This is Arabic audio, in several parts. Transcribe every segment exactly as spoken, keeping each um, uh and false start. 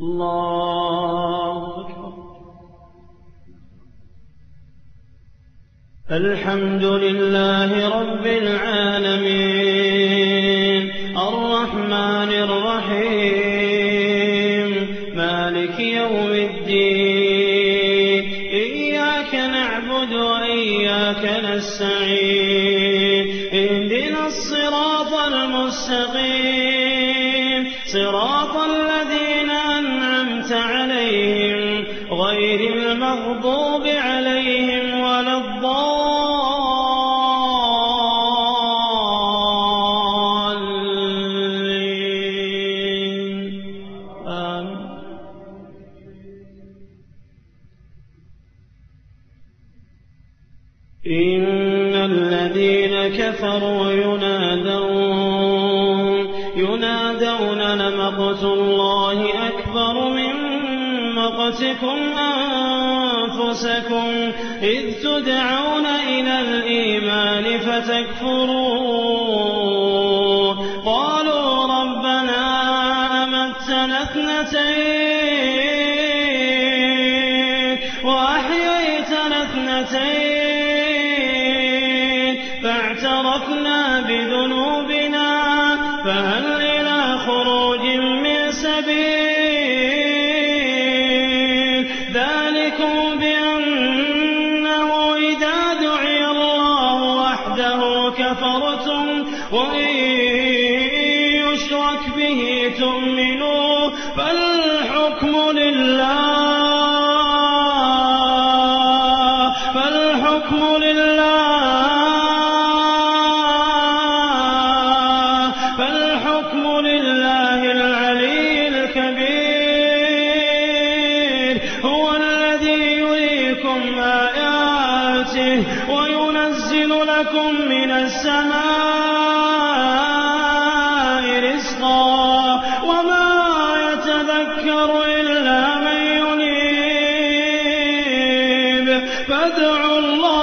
الله أكبر. الحمد لله رب العالمين الرحمن الرحيم مالك يوم الدين إياك نعبد وإياك نستعين اهدنا الصراط المستقيم صراط الذين أنعمت عليهم غير المغضوب عليهم ولا الضالين. آمين. إن الذين كفروا ينادون ينادون لمقت الله أكبر من مقتكم أنفسكم إذ تدعون إلى الإيمان فتكفرون قالوا ربنا أمتنا اثنتين وأحييتنا اثنتين فاعترفنا بذنوبنا فهل إلى خروج من سبيل ذلكم بأنه إذا دعي الله وحده كفرتم وإن يشرك به تؤمنوا فالحكم لله فالحكم لله فالحكم لله العلي الكبير هو الذي يريكم آياته وينزل لكم من السماء رزقا وما يتذكر إلا من ينيب فادعوا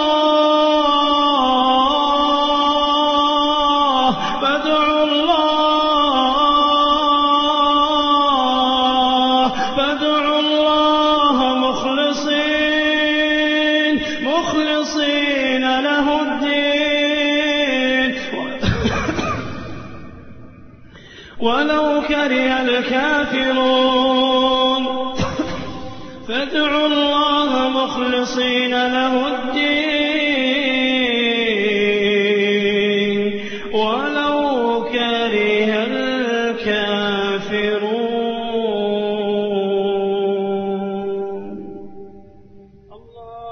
الله فادعوا الله فادعوا الله مخلصين مخلصين له الدين ولو كره الكافرون فادعوا الله مخلصين له الدين ولو كره الكافرون. الله